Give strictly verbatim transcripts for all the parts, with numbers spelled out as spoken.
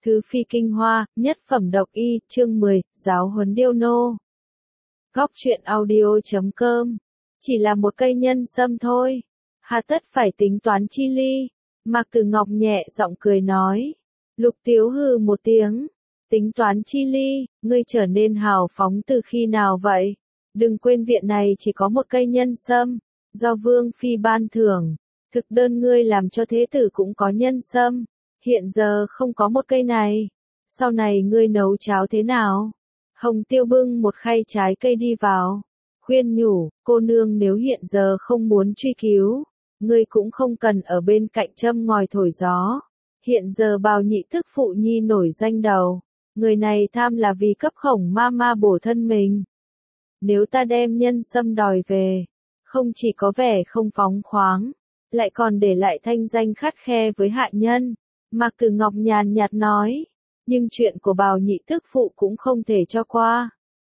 Thứ phi kinh hoa, nhất phẩm độc y, chương mười, giáo huấn điêu nô. Góc truyện audio chấm com. Chỉ là một cây nhân sâm thôi. Hà tất phải tính toán chi ly. Mạc Tử Ngọc nhẹ giọng cười nói. Lục Tiếu hừ một tiếng. Tính toán chi ly, ngươi trở nên hào phóng từ khi nào vậy? Đừng quên viện này chỉ có một cây nhân sâm. Do Vương Phi ban thưởng. Thực đơn ngươi làm cho thế tử cũng có nhân sâm. Hiện giờ không có một cây này. Sau này ngươi nấu cháo thế nào? Hồng Tiêu bưng một khay trái cây đi vào. Khuyên nhủ, cô nương nếu hiện giờ không muốn truy cứu. Ngươi cũng không cần ở bên cạnh châm ngòi thổi gió. Hiện giờ Bào nhị tức phụ nhi nổi danh đầu. Người này tham là vì cấp Khổng ma ma bổ thân mình. Nếu ta đem nhân sâm đòi về. Không chỉ có vẻ không phóng khoáng. Lại còn để lại thanh danh khắt khe với hạ nhân. Mạc Tử Ngọc nhàn nhạt nói, nhưng chuyện của Bào nhị tức phụ cũng không thể cho qua.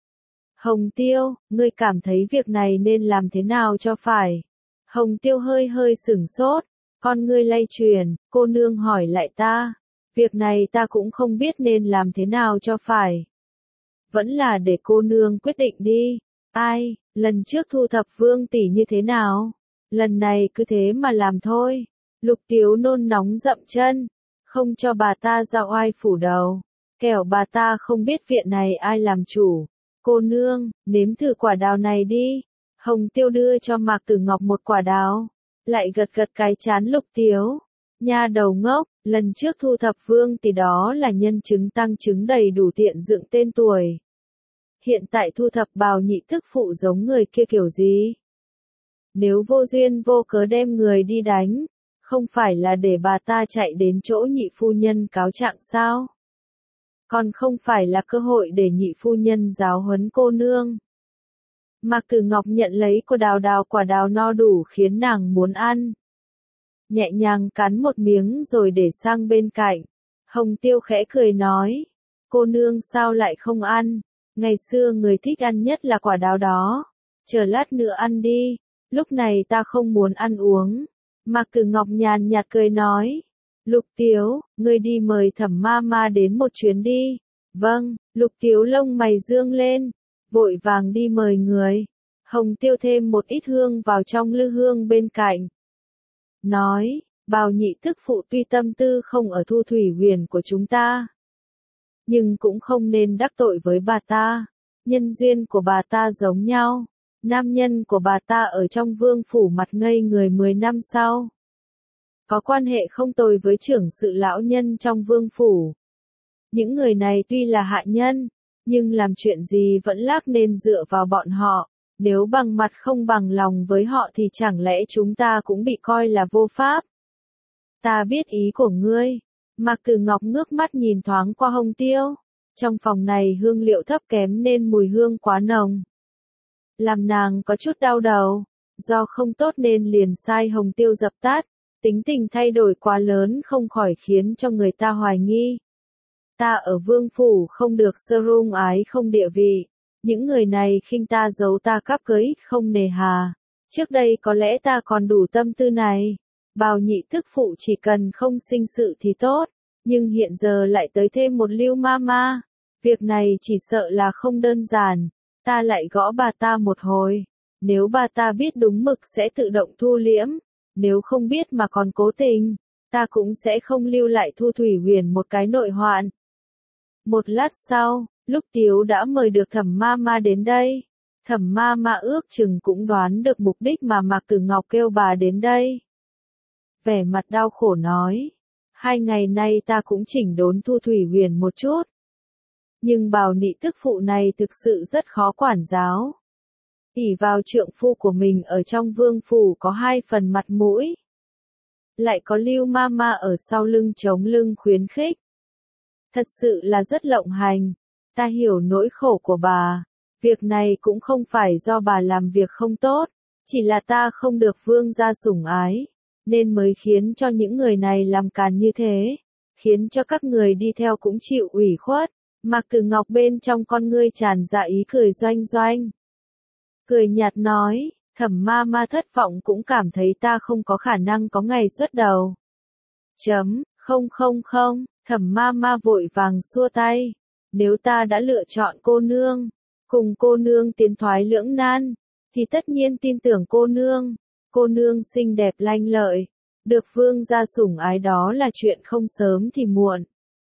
Hồng Tiêu, ngươi cảm thấy việc này nên làm thế nào cho phải? Hồng Tiêu hơi hơi sửng sốt, con ngươi lay chuyển, cô nương hỏi lại ta. Việc này ta cũng không biết nên làm thế nào cho phải. Vẫn là để cô nương quyết định đi. Ai, lần trước thu thập Vương tỷ như thế nào? Lần này cứ thế mà làm thôi. Lục Tiếu nôn nóng dậm chân. Không cho bà ta ra oai phủ đầu. Kẻo bà ta không biết viện này ai làm chủ. Cô nương, nếm thử quả đào này đi. Hồng Tiêu đưa cho Mạc Tử Ngọc một quả đào. Lại gật gật cái chán Lục Tiếu. Nha đầu ngốc, lần trước thu thập Vương thì đó là nhân chứng tăng chứng đầy đủ tiện dựng tên tuổi. Hiện tại thu thập Bào nhị tức phụ giống người kia kiểu gì? Nếu vô duyên vô cớ đem người đi đánh. Không phải là để bà ta chạy đến chỗ nhị phu nhân cáo trạng sao? Còn không phải là cơ hội để nhị phu nhân giáo huấn cô nương. Mạc Tử Ngọc nhận lấy cô đào đào quả đào no đủ khiến nàng muốn ăn. Nhẹ nhàng cắn một miếng rồi để sang bên cạnh. Hồng Tiêu khẽ cười nói. Cô nương sao lại không ăn? Ngày xưa người thích ăn nhất là quả đào đó. Chờ lát nữa ăn đi. Lúc này ta không muốn ăn uống. Mạc Tử Ngọc nhàn nhạt cười nói. Lục Tiếu, ngươi đi mời Thẩm ma ma đến một chuyến đi. Vâng, Lục Tiếu lông mày dương lên. Vội vàng đi mời người. Hồng Tiêu thêm một ít hương vào trong lư hương bên cạnh. Nói, Bào nhị tức phụ tuy tâm tư không ở Thu Thủy Huyền của chúng ta. Nhưng cũng không nên đắc tội với bà ta. Nhân duyên của bà ta giống nhau. Nam nhân của bà ta ở trong vương phủ mặt ngây người mười năm sau. Có quan hệ không tồi với trưởng sự lão nhân trong vương phủ. Những người này tuy là hạ nhân, nhưng làm chuyện gì vẫn lác nên dựa vào bọn họ. Nếu bằng mặt không bằng lòng với họ thì chẳng lẽ chúng ta cũng bị coi là vô pháp. Ta biết ý của ngươi. Mạc Tử Ngọc ngước mắt nhìn thoáng qua Hồng Tiêu. Trong phòng này hương liệu thấp kém nên mùi hương quá nồng. Làm nàng có chút đau đầu, do không tốt nên liền sai Hồng Tiêu dập tắt, tính tình thay đổi quá lớn không khỏi khiến cho người ta hoài nghi. Ta ở vương phủ không được sơ rung ái không địa vị, những người này khinh ta giấu ta cắp cưới không nề hà, trước đây có lẽ ta còn đủ tâm tư này, Bào nhị tức phụ chỉ cần không sinh sự thì tốt, nhưng hiện giờ lại tới thêm một Lưu ma ma, việc này chỉ sợ là không đơn giản. Ta lại gõ bà ta một hồi. Nếu bà ta biết đúng mực sẽ tự động thu liễm. Nếu không biết mà còn cố tình, ta cũng sẽ không lưu lại Thu Thủy Huyền một cái nội hoạn. Một lát sau, Lúc Tiếu đã mời được Thẩm ma ma đến đây. Thẩm ma ma ước chừng cũng đoán được mục đích mà Mạc Tử Ngọc kêu bà đến đây. Vẻ mặt đau khổ nói. Hai ngày nay ta cũng chỉnh đốn Thu Thủy Huyền một chút. Nhưng Bào nhị tức phụ này thực sự rất khó quản giáo. ỷ vào trượng phu của mình ở trong vương phủ có hai phần mặt mũi. Lại có Lưu ma ma ở sau lưng chống lưng khuyến khích. Thật sự là rất lộng hành. Ta hiểu nỗi khổ của bà. Việc này cũng không phải do bà làm việc không tốt. Chỉ là ta không được vương gia sủng ái. Nên mới khiến cho những người này làm càn như thế. Khiến cho các người đi theo cũng chịu ủy khuất. Mạc Tử Ngọc bên trong con ngươi tràn ra ý cười doanh doanh. Cười nhạt nói, Thẩm ma ma thất vọng cũng cảm thấy ta không có khả năng có ngày xuất đầu. Chấm, Không không không, Thẩm ma ma vội vàng xua tay. Nếu ta đã lựa chọn cô nương, cùng cô nương tiến thoái lưỡng nan, thì tất nhiên tin tưởng cô nương. Cô nương xinh đẹp lanh lợi, được vương gia sủng ái đó là chuyện không sớm thì muộn.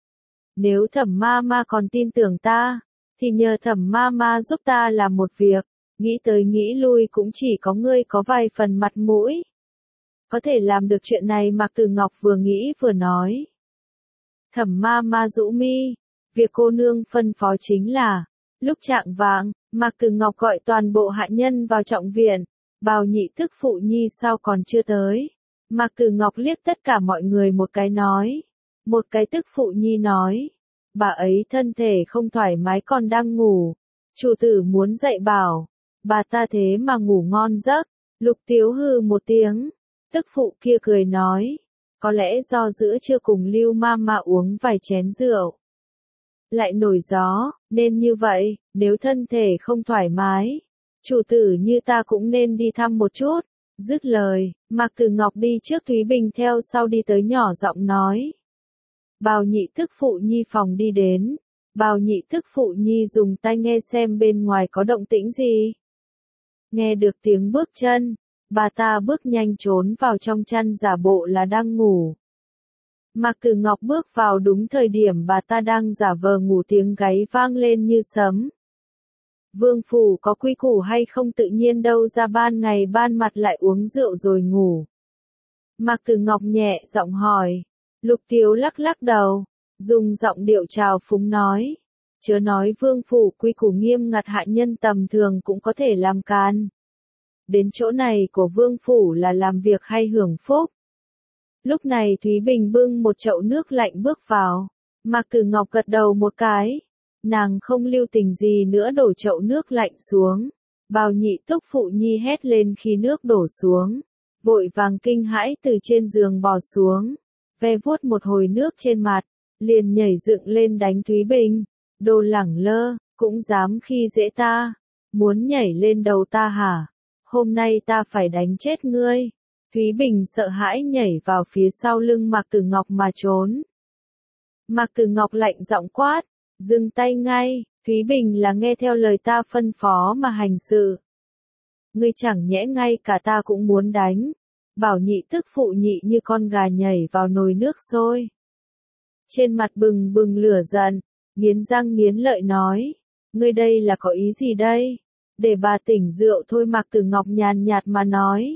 Nếu Thẩm ma ma còn tin tưởng ta, thì nhờ Thẩm ma ma giúp ta làm một việc, nghĩ tới nghĩ lui cũng chỉ có ngươi có vài phần mặt mũi. Có thể làm được chuyện này. Mạc Tử Ngọc vừa nghĩ vừa nói. Thẩm ma ma rũ mi, việc cô nương phân phó chính là, lúc trạng vạng, Mạc Tử Ngọc gọi toàn bộ hạ nhân vào trọng viện, Bào nhị tức phụ nhi sao còn chưa tới. Mạc Tử Ngọc liếc tất cả mọi người một cái nói, một cái tức phụ nhi nói, bà ấy thân thể không thoải mái còn đang ngủ, chủ tử muốn dạy bảo, bà ta thế mà ngủ ngon giấc. Lục Tiếu hừ một tiếng, tức phụ kia cười nói, có lẽ do giữa trưa cùng Lưu ma ma uống vài chén rượu, lại nổi gió, nên như vậy. Nếu thân thể không thoải mái, chủ tử như ta cũng nên đi thăm một chút. Dứt lời, Mạc Tử Ngọc đi trước, Thúy Bình theo sau đi tới nhỏ giọng nói. Bào nhị tức phụ nhi phòng đi đến, Bào nhị tức phụ nhi dùng tai nghe xem bên ngoài có động tĩnh gì. Nghe được tiếng bước chân, bà ta bước nhanh trốn vào trong chăn giả bộ là đang ngủ. Mạc Tử Ngọc bước vào đúng thời điểm bà ta đang giả vờ ngủ, tiếng gáy vang lên như sấm. Vương phủ có quy củ hay không tự nhiên đâu ra ban ngày ban mặt lại uống rượu rồi ngủ. Mạc Tử Ngọc nhẹ giọng hỏi. Lục Tiếu lắc lắc đầu, dùng giọng điệu trào phúng nói. Chớ nói vương phủ quy củ nghiêm ngặt, hạ nhân tầm thường cũng có thể làm can. Đến chỗ này của vương phủ là làm việc hay hưởng phúc. Lúc này Thúy Bình bưng một chậu nước lạnh bước vào. Mạc Tử Ngọc gật đầu một cái. Nàng không lưu tình gì nữa đổ chậu nước lạnh xuống. Bào nhị tức phụ nhi hét lên khi nước đổ xuống. Vội vàng kinh hãi từ trên giường bò xuống. Ve vuốt một hồi nước trên mặt. Liền nhảy dựng lên đánh Thúy Bình. Đồ lẳng lơ, cũng dám khi dễ ta. Muốn nhảy lên đầu ta hả? Hôm nay ta phải đánh chết ngươi. Thúy Bình sợ hãi nhảy vào phía sau lưng Mạc Tử Ngọc mà trốn. Mạc Tử Ngọc lạnh giọng quát, dừng tay ngay. Thúy Bình là nghe theo lời ta phân phó mà hành sự. Ngươi chẳng nhẽ ngay cả ta cũng muốn đánh. Bảo nhị tức phụ nhị như con gà nhảy vào nồi nước sôi. Trên mặt bừng bừng lửa giận, nghiến răng nghiến lợi nói, ngươi đây là có ý gì đây? Để bà tỉnh rượu thôi. Mạc Tử Ngọc nhàn nhạt mà nói.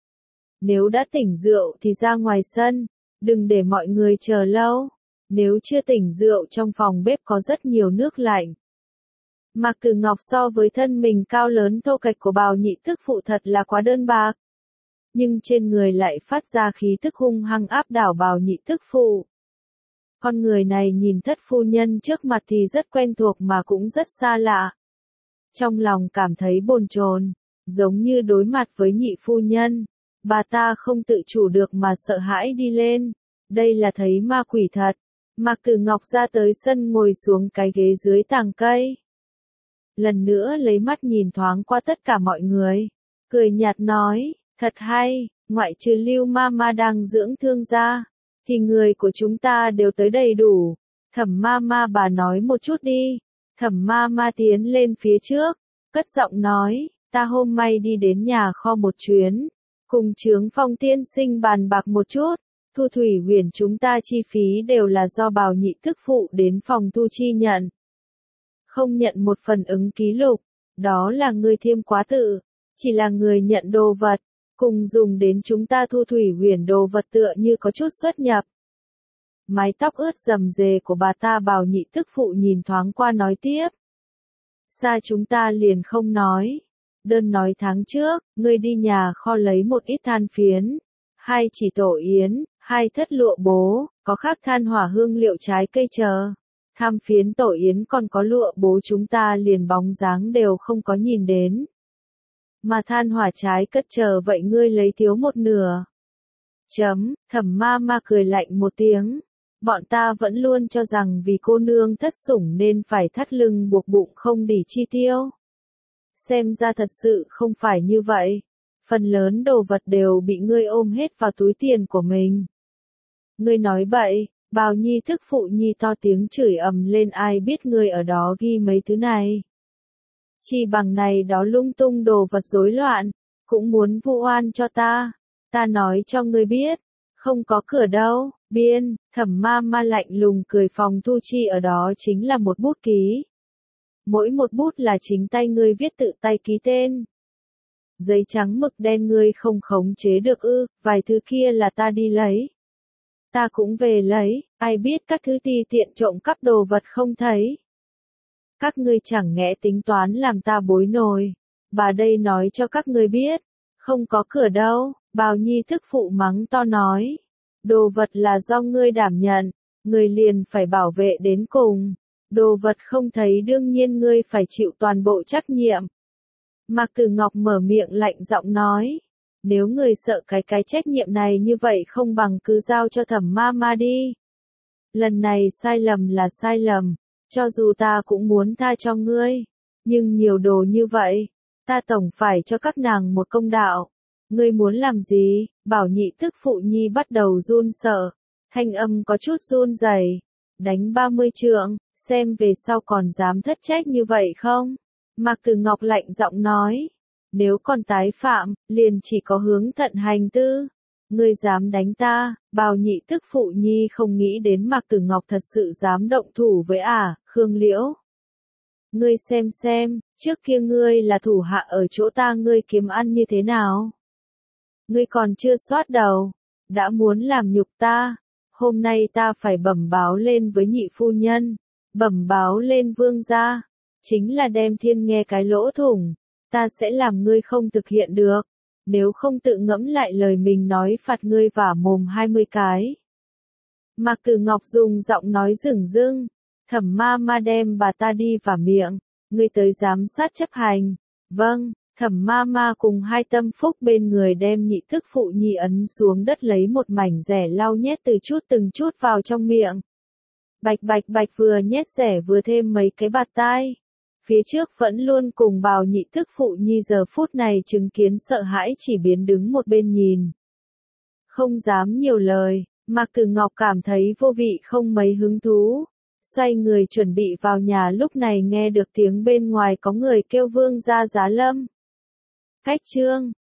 Nếu đã tỉnh rượu thì ra ngoài sân, đừng để mọi người chờ lâu. Nếu chưa tỉnh rượu trong phòng bếp có rất nhiều nước lạnh. Mạc Tử Ngọc so với thân mình cao lớn thô kệch của Bào nhị tức phụ thật là quá đơn bạc. Nhưng trên người lại phát ra khí tức hung hăng áp đảo Bào nhị tức phụ. Con người này nhìn thất phu nhân trước mặt thì rất quen thuộc mà cũng rất xa lạ. Trong lòng cảm thấy bồn chồn, giống như đối mặt với nhị phu nhân. Bà ta không tự chủ được mà sợ hãi đi lên. Đây là thấy ma quỷ thật. Mạc Tử Ngọc ra tới sân ngồi xuống cái ghế dưới tàng cây. Lần nữa lấy mắt nhìn thoáng qua tất cả mọi người. Cười nhạt nói, thật hay, ngoại trừ Lưu ma ma đang dưỡng thương ra, thì người của chúng ta đều tới đầy đủ. Thẩm ma ma bà nói một chút đi. Thẩm ma ma tiến lên phía trước, cất giọng nói, ta hôm nay đi đến nhà kho một chuyến. Cùng Chướng Phong tiên sinh bàn bạc một chút, thu thủy huyền chúng ta chi phí đều là do Bào nhị tức phụ đến phòng thu chi nhận. Không nhận một phần ứng ký lục, đó là người thiêm quá tự, chỉ là người nhận đồ vật, cùng dùng đến chúng ta thu thủy huyền đồ vật tựa như có chút xuất nhập. Mái tóc ướt rầm rề của bà ta Bào nhị tức phụ nhìn thoáng qua nói tiếp. Xa chúng ta liền không nói. Đơn nói tháng trước, ngươi đi nhà kho lấy một ít than phiến, hai chỉ tổ yến, hai thất lụa bố, có khác than hỏa hương liệu trái cây chờ. Than phiến tổ yến còn có lụa bố chúng ta liền bóng dáng đều không có nhìn đến. Mà than hỏa trái cất chờ vậy ngươi lấy thiếu một nửa. Chấm, Thẩm ma ma cười lạnh một tiếng. Bọn ta vẫn luôn cho rằng vì cô nương thất sủng nên phải thắt lưng buộc bụng không để chi tiêu. Xem ra thật sự không phải như vậy. Phần lớn đồ vật đều bị ngươi ôm hết vào túi tiền của mình. Ngươi nói bậy, Bào Nhi thức phụ nhi to tiếng chửi ầm lên, ai biết ngươi ở đó ghi mấy thứ này. Chỉ bằng này đó lung tung đồ vật rối loạn, cũng muốn vu oan cho ta. Ta nói cho ngươi biết, không có cửa đâu. Biên, Thẩm ma ma lạnh lùng cười, Phòng thu chi ở đó chính là một bút ký. Mỗi một bút là chính tay ngươi viết, tự tay ký tên. Giấy trắng mực đen ngươi không khống chế được ư? Vài thứ kia là ta đi lấy. Ta cũng về lấy, ai biết các thứ ti tiện trộm cắp đồ vật không thấy. Các ngươi chẳng nhẽ tính toán làm ta bối nổi. Bà đây nói cho các ngươi biết, không có cửa đâu. Bào Nhi thức phụ mắng to nói. Đồ vật là do ngươi đảm nhận, ngươi liền phải bảo vệ đến cùng. Đồ vật không thấy đương nhiên ngươi phải chịu toàn bộ trách nhiệm. Mạc Tử Ngọc mở miệng lạnh giọng nói. Nếu người sợ cái cái trách nhiệm này như vậy không bằng cứ giao cho Thẩm ma ma đi. Lần này sai lầm là sai lầm, cho dù ta cũng muốn tha cho ngươi. Nhưng nhiều đồ như vậy, ta tổng phải cho các nàng một công đạo. Ngươi muốn làm gì? Bảo Nhị tức phụ nhi bắt đầu run sợ, thanh âm có chút run rẩy. Đánh ba mươi trượng, xem về sau còn dám thất trách như vậy không? Mạc Tử Ngọc lạnh giọng nói. Nếu còn tái phạm, liền chỉ có hướng thận hành tư. Ngươi dám đánh ta? Bào Nhị tức phụ nhi không nghĩ đến Mạc Tử Ngọc thật sự dám động thủ với ả, à, Khương Liễu. Ngươi xem xem, trước kia ngươi là thủ hạ ở chỗ ta, ngươi kiếm ăn như thế nào? Ngươi còn chưa xoát đầu, đã muốn làm nhục ta. Hôm nay ta phải bẩm báo lên với nhị phu nhân, bẩm báo lên vương gia, chính là đem thiên nghe cái lỗ thủng. Ta sẽ làm ngươi không thực hiện được, nếu không tự ngẫm lại lời mình nói, phạt ngươi vả mồm hai mươi cái. Mạc Tử Ngọc dùng giọng nói dửng dưng. Thẩm ma ma đem bà ta đi vả miệng, ngươi tới giám sát chấp hành. Vâng. Thẩm ma ma cùng hai tâm phúc bên người đem nhị thức phụ nhi ấn xuống đất, lấy một mảnh rẻ lau nhét từ chút từng chút vào trong miệng. Bạch bạch bạch, vừa nhét rẻ vừa thêm mấy cái bạt tai. Phía trước vẫn luôn cùng Bào Nhị thức phụ nhi giờ phút này chứng kiến sợ hãi chỉ biến đứng một bên nhìn. Không dám nhiều lời, Mạc Tử Ngọc cảm thấy vô vị không mấy hứng thú. Xoay người chuẩn bị vào nhà, lúc này nghe được tiếng bên ngoài có người kêu vương gia giá lâm. Cách trương,